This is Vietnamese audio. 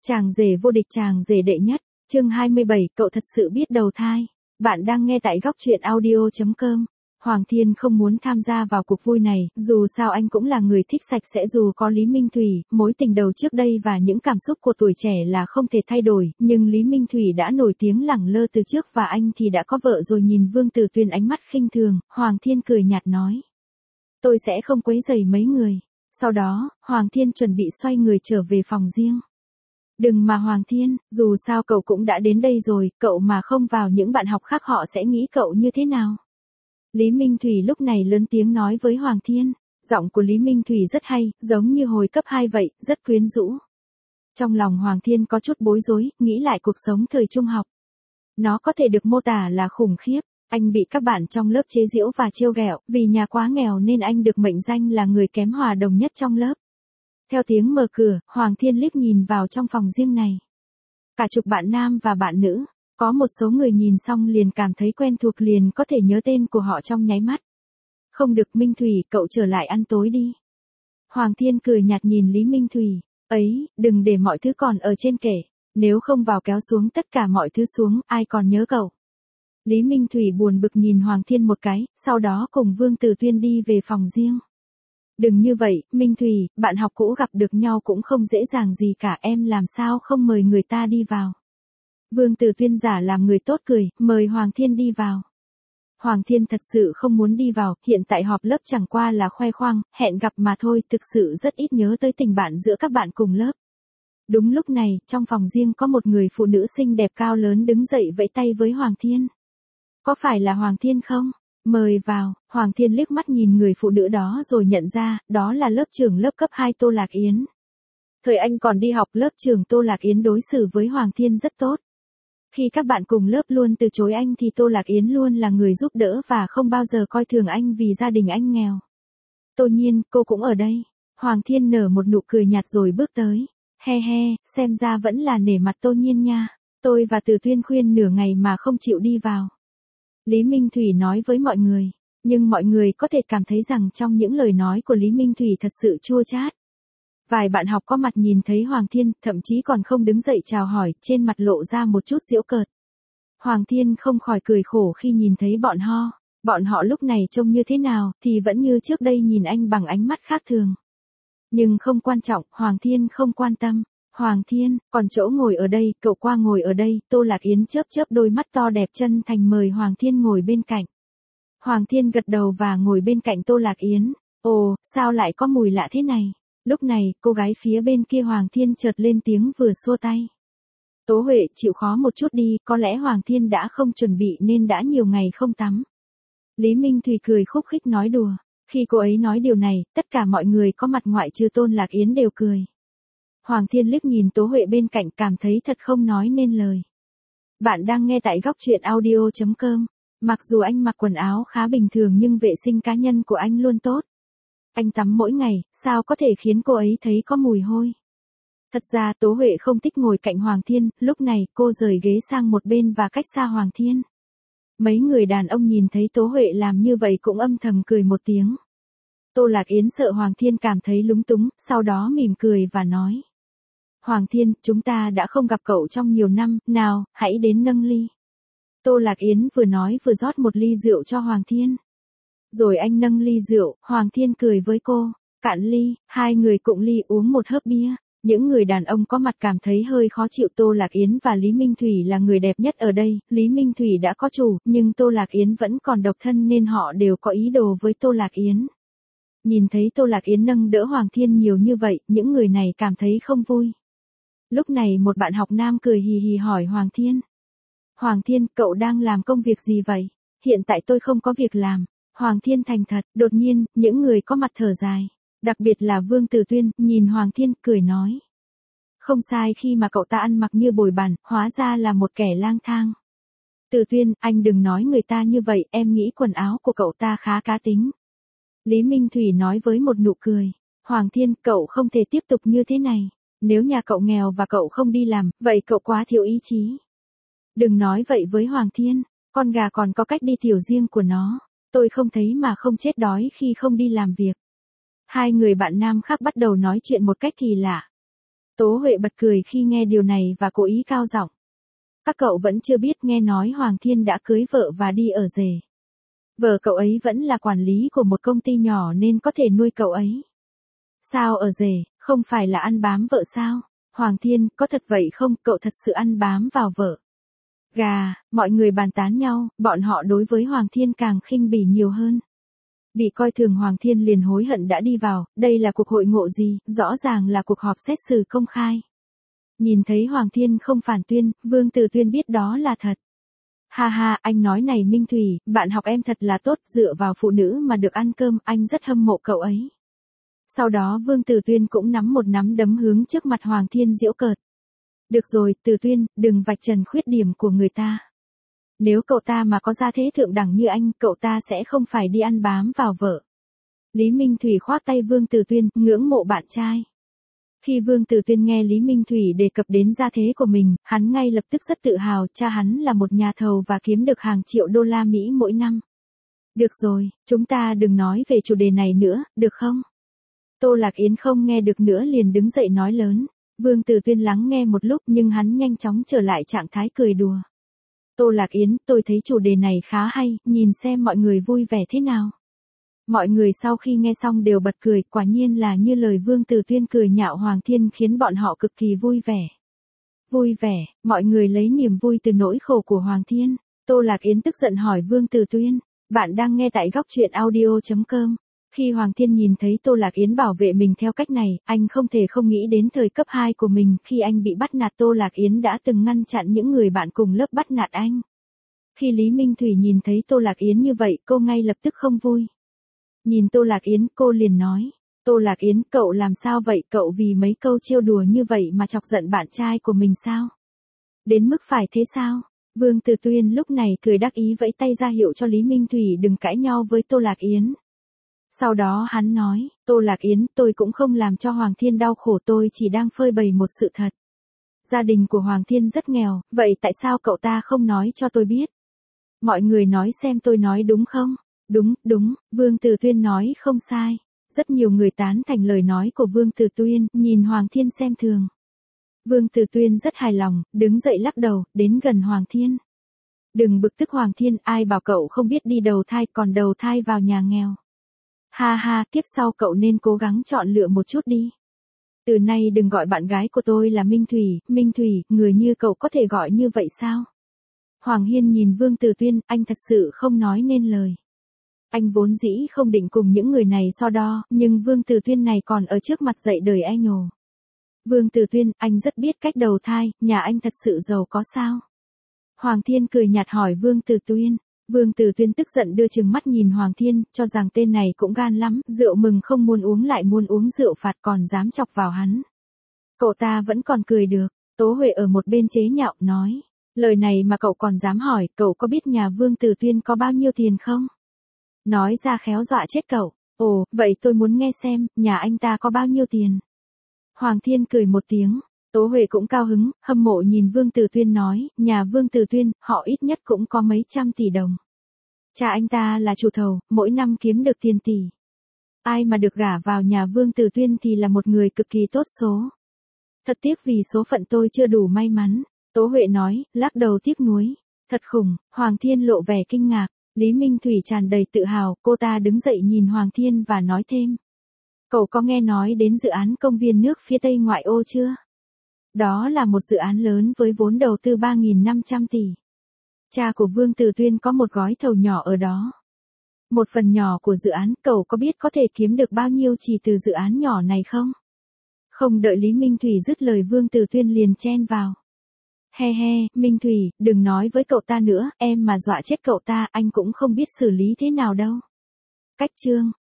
Chàng rể vô địch, chàng rể đệ nhất, chương 27, cậu thật sự biết đầu thai. Bạn đang nghe tại góc truyện audio.com. Hoàng Thiên không muốn tham gia vào cuộc vui này, dù sao anh cũng là người thích sạch sẽ, dù có Lý Minh Thủy, mối tình đầu trước đây và những cảm xúc của tuổi trẻ là không thể thay đổi, nhưng Lý Minh Thủy đã nổi tiếng lẳng lơ từ trước và anh thì đã có vợ rồi. Nhìn Vương Tử Tuyên ánh mắt khinh thường, Hoàng Thiên cười nhạt nói. Tôi sẽ không quấy rầy mấy người. Sau đó, Hoàng Thiên chuẩn bị xoay người trở về phòng riêng. Đừng mà Hoàng Thiên, dù sao cậu cũng đã đến đây rồi, cậu mà không vào những bạn học khác họ sẽ nghĩ cậu như thế nào? Lý Minh Thủy lúc này lớn tiếng nói với Hoàng Thiên, giọng của Lý Minh Thủy rất hay, giống như hồi cấp 2 vậy, rất quyến rũ. Trong lòng Hoàng Thiên có chút bối rối, nghĩ lại cuộc sống thời trung học. Nó có thể được mô tả là khủng khiếp. Anh bị các bạn trong lớp chế giễu và trêu ghẹo, vì nhà quá nghèo nên anh được mệnh danh là người kém hòa đồng nhất trong lớp. Theo tiếng mở cửa, Hoàng Thiên liếc nhìn vào trong phòng riêng này. Cả chục bạn nam và bạn nữ, có một số người nhìn xong liền cảm thấy quen thuộc, liền có thể nhớ tên của họ trong nháy mắt. Không được, Minh Thủy, cậu trở lại ăn tối đi. Hoàng Thiên cười nhạt nhìn Lý Minh Thủy, ấy, đừng để mọi thứ còn ở trên kệ, nếu không vào kéo xuống tất cả mọi thứ xuống, ai còn nhớ cậu. Lý Minh Thủy buồn bực nhìn Hoàng Thiên một cái, sau đó cùng Vương Tử Tuyên đi về phòng riêng. Đừng như vậy, Minh Thủy, bạn học cũ gặp được nhau cũng không dễ dàng gì cả, em làm sao không mời người ta đi vào. Vương Tử Tuyên giả làm người tốt cười, mời Hoàng Thiên đi vào. Hoàng Thiên thật sự không muốn đi vào, hiện tại họp lớp chẳng qua là khoe khoang, hẹn gặp mà thôi, thực sự rất ít nhớ tới tình bạn giữa các bạn cùng lớp. Đúng lúc này, trong phòng riêng có một người phụ nữ xinh đẹp cao lớn đứng dậy vẫy tay với Hoàng Thiên. Có phải là Hoàng Thiên không? Mời vào. Hoàng Thiên liếc mắt nhìn người phụ nữ đó rồi nhận ra, đó là lớp trưởng lớp cấp 2 Tô Lạc Yến. Thời anh còn đi học, lớp trưởng Tô Lạc Yến đối xử với Hoàng Thiên rất tốt. Khi các bạn cùng lớp luôn từ chối anh thì Tô Lạc Yến luôn là người giúp đỡ và không bao giờ coi thường anh vì gia đình anh nghèo. Tô Nhiên, cô cũng ở đây. Hoàng Thiên nở một nụ cười nhạt rồi bước tới. He he, xem ra vẫn là nể mặt Tô Nhiên nha. Tôi và Tử Tuyên khuyên nửa ngày mà không chịu đi vào. Lý Minh Thủy nói với mọi người, nhưng mọi người có thể cảm thấy rằng trong những lời nói của Lý Minh Thủy thật sự chua chát. Vài bạn học có mặt nhìn thấy Hoàng Thiên, thậm chí còn không đứng dậy chào hỏi, trên mặt lộ ra một chút giễu cợt. Hoàng Thiên không khỏi cười khổ khi nhìn thấy bọn họ lúc này trông như thế nào, thì vẫn như trước đây nhìn anh bằng ánh mắt khác thường. Nhưng không quan trọng, Hoàng Thiên không quan tâm. Hoàng Thiên, còn chỗ ngồi ở đây, cậu qua ngồi ở đây. Tô Lạc Yến chớp chớp đôi mắt to đẹp chân thành mời Hoàng Thiên ngồi bên cạnh. Hoàng Thiên gật đầu và ngồi bên cạnh Tô Lạc Yến. Ồ, sao lại có mùi lạ thế này? Lúc này, cô gái phía bên kia Hoàng Thiên chợt lên tiếng vừa xua tay. Tố Huệ, chịu khó một chút đi, có lẽ Hoàng Thiên đã không chuẩn bị nên đã nhiều ngày không tắm. Lý Minh Thủy cười khúc khích nói đùa. Khi cô ấy nói điều này, tất cả mọi người có mặt ngoại trừ Tôn Lạc Yến đều cười. Hoàng Thiên liếc nhìn Tố Huệ bên cạnh cảm thấy thật không nói nên lời. Bạn đang nghe tại góc truyện audio.com. Mặc dù anh mặc quần áo khá bình thường nhưng vệ sinh cá nhân của anh luôn tốt. Anh tắm mỗi ngày, sao có thể khiến cô ấy thấy có mùi hôi. Thật ra Tố Huệ không thích ngồi cạnh Hoàng Thiên, lúc này cô rời ghế sang một bên và cách xa Hoàng Thiên. Mấy người đàn ông nhìn thấy Tố Huệ làm như vậy cũng âm thầm cười một tiếng. Tô Lạc Yến sợ Hoàng Thiên cảm thấy lúng túng, sau đó mỉm cười và nói. Hoàng Thiên, chúng ta đã không gặp cậu trong nhiều năm, nào, hãy đến nâng ly. Tô Lạc Yến vừa nói vừa rót một ly rượu cho Hoàng Thiên. Rồi anh nâng ly rượu, Hoàng Thiên cười với cô, cạn ly, hai người cụng ly uống một hớp bia. Những người đàn ông có mặt cảm thấy hơi khó chịu. Tô Lạc Yến và Lý Minh Thủy là người đẹp nhất ở đây, Lý Minh Thủy đã có chủ, nhưng Tô Lạc Yến vẫn còn độc thân nên họ đều có ý đồ với Tô Lạc Yến. Nhìn thấy Tô Lạc Yến nâng đỡ Hoàng Thiên nhiều như vậy, những người này cảm thấy không vui. Lúc này một bạn học nam cười hì hì hỏi Hoàng Thiên. Hoàng Thiên, cậu đang làm công việc gì vậy? Hiện tại tôi không có việc làm. Hoàng Thiên thành thật, đột nhiên, những người có mặt thở dài. Đặc biệt là Vương Tử Tuyên, nhìn Hoàng Thiên, cười nói. Không sai khi mà cậu ta ăn mặc như bồi bàn, hóa ra là một kẻ lang thang. Tử Tuyên, anh đừng nói người ta như vậy, em nghĩ quần áo của cậu ta khá cá tính. Lý Minh Thủy nói với một nụ cười. Hoàng Thiên, cậu không thể tiếp tục như thế này. Nếu nhà cậu nghèo và cậu không đi làm, vậy cậu quá thiếu ý chí. Đừng nói vậy với Hoàng Thiên, con gà còn có cách đi tiểu riêng của nó. Tôi không thấy mà không chết đói khi không đi làm việc. Hai người bạn nam khác bắt đầu nói chuyện một cách kỳ lạ. Tố Huệ bật cười khi nghe điều này và cố ý cao giọng. Các cậu vẫn chưa biết, nghe nói Hoàng Thiên đã cưới vợ và đi ở rể. Vợ cậu ấy vẫn là quản lý của một công ty nhỏ nên có thể nuôi cậu ấy. Sao ở rể, không phải là ăn bám vợ sao? Hoàng Thiên, có thật vậy không, cậu thật sự ăn bám vào vợ? Gà, mọi người bàn tán nhau, bọn họ đối với Hoàng Thiên càng khinh bỉ nhiều hơn. Bị coi thường Hoàng Thiên liền hối hận đã đi vào, đây là cuộc hội ngộ gì, rõ ràng là cuộc họp xét xử công khai. Nhìn thấy Hoàng Thiên không phản tuyên, Vương Từ Tuyên biết đó là thật. Ha ha, anh nói này Minh Thủy, bạn học em thật là tốt, dựa vào phụ nữ mà được ăn cơm, anh rất hâm mộ cậu ấy. Sau đó Vương Từ Tuyên cũng nắm một nắm đấm hướng trước mặt Hoàng Thiên giễu cợt. Được rồi, Từ Tuyên, đừng vạch trần khuyết điểm của người ta. Nếu cậu ta mà có gia thế thượng đẳng như anh, cậu ta sẽ không phải đi ăn bám vào vợ. Lý Minh Thủy khoác tay Vương Từ Tuyên, ngưỡng mộ bạn trai. Khi Vương Từ Tuyên nghe Lý Minh Thủy đề cập đến gia thế của mình, hắn ngay lập tức rất tự hào, cha hắn là một nhà thầu và kiếm được hàng triệu đô la Mỹ mỗi năm. Được rồi, chúng ta đừng nói về chủ đề này nữa, được không? Tô Lạc Yến không nghe được nữa liền đứng dậy nói lớn. Vương Từ Tuyên lắng nghe một lúc nhưng hắn nhanh chóng trở lại trạng thái cười đùa. Tô Lạc Yến, tôi thấy chủ đề này khá hay, nhìn xem mọi người vui vẻ thế nào. Mọi người sau khi nghe xong đều bật cười, quả nhiên là như lời Vương Từ Tuyên cười nhạo Hoàng Thiên khiến bọn họ cực kỳ vui vẻ. Vui vẻ, mọi người lấy niềm vui từ nỗi khổ của Hoàng Thiên. Tô Lạc Yến tức giận hỏi Vương Từ Tuyên, bạn đang nghe tại góc truyện audio.com. Khi Hoàng Thiên nhìn thấy Tô Lạc Yến bảo vệ mình theo cách này, anh không thể không nghĩ đến thời cấp 2 của mình, khi anh bị bắt nạt Tô Lạc Yến đã từng ngăn chặn những người bạn cùng lớp bắt nạt anh. Khi Lý Minh Thủy nhìn thấy Tô Lạc Yến như vậy, cô ngay lập tức không vui. Nhìn Tô Lạc Yến, cô liền nói, Tô Lạc Yến, cậu làm sao vậy, cậu vì mấy câu trêu đùa như vậy mà chọc giận bạn trai của mình sao? Đến mức phải thế sao? Vương Từ Tuyên lúc này cười đắc ý vẫy tay ra hiệu cho Lý Minh Thủy đừng cãi nhau với Tô Lạc Yến. Sau đó hắn nói, Tô Lạc Yến, tôi cũng không làm cho Hoàng Thiên đau khổ, tôi chỉ đang phơi bày một sự thật. Gia đình của Hoàng Thiên rất nghèo, vậy tại sao cậu ta không nói cho tôi biết? Mọi người nói xem tôi nói đúng không? Đúng, Vương Từ Tuyên nói không sai. Rất nhiều người tán thành lời nói của Vương Từ Tuyên, nhìn Hoàng Thiên xem thường. Vương Từ Tuyên rất hài lòng, đứng dậy lắc đầu, đến gần Hoàng Thiên. Đừng bực tức Hoàng Thiên, ai bảo cậu không biết đi đầu thai, còn đầu thai vào nhà nghèo. Ha ha, kiếp sau cậu nên cố gắng chọn lựa một chút đi. Từ nay đừng gọi bạn gái của tôi là Minh Thủy, người như cậu có thể gọi như vậy sao? Hoàng Hiên nhìn Vương Từ Tuyên, anh thật sự không nói nên lời. Anh vốn dĩ không định cùng những người này so đo, nhưng Vương Từ Tuyên này còn ở trước mặt dạy đời e nhồ. Vương Từ Tuyên, anh rất biết cách đầu thai, nhà anh thật sự giàu có sao? Hoàng Thiên cười nhạt hỏi Vương Từ Tuyên. Vương Từ Tuyên tức giận đưa trừng mắt nhìn Hoàng Thiên, cho rằng tên này cũng gan lắm, rượu mừng không muốn uống lại muốn uống rượu phạt còn dám chọc vào hắn. Cậu ta vẫn còn cười được, Tố Huệ ở một bên chế nhạo nói, lời này mà cậu còn dám hỏi, cậu có biết nhà Vương Từ Tuyên có bao nhiêu tiền không? Nói ra khéo dọa chết cậu. Ồ, vậy tôi muốn nghe xem, nhà anh ta có bao nhiêu tiền? Hoàng Thiên cười một tiếng. Tố Huệ cũng cao hứng, hâm mộ nhìn Vương Từ Tuyên nói, nhà Vương Từ Tuyên, họ ít nhất cũng có mấy trăm tỷ đồng. Cha anh ta là chủ thầu, mỗi năm kiếm được tiền tỷ. Ai mà được gả vào nhà Vương Từ Tuyên thì là một người cực kỳ tốt số. Thật tiếc vì số phận tôi chưa đủ may mắn. Tố Huệ nói, lắc đầu tiếc nuối. Thật khủng, Hoàng Thiên lộ vẻ kinh ngạc. Lý Minh Thủy tràn đầy tự hào, cô ta đứng dậy nhìn Hoàng Thiên và nói thêm. Cậu có nghe nói đến dự án công viên nước phía tây ngoại ô chưa? Đó là một dự án lớn với vốn đầu tư 3.500 tỷ. Cha của Vương Từ Tuyên có một gói thầu nhỏ ở đó. Một phần nhỏ của dự án, cậu có biết có thể kiếm được bao nhiêu chỉ từ dự án nhỏ này không? Không đợi Lý Minh Thủy dứt lời Vương Từ Tuyên liền chen vào. He he, Minh Thủy, đừng nói với cậu ta nữa, em mà dọa chết cậu ta, anh cũng không biết xử lý thế nào đâu. Cách chương.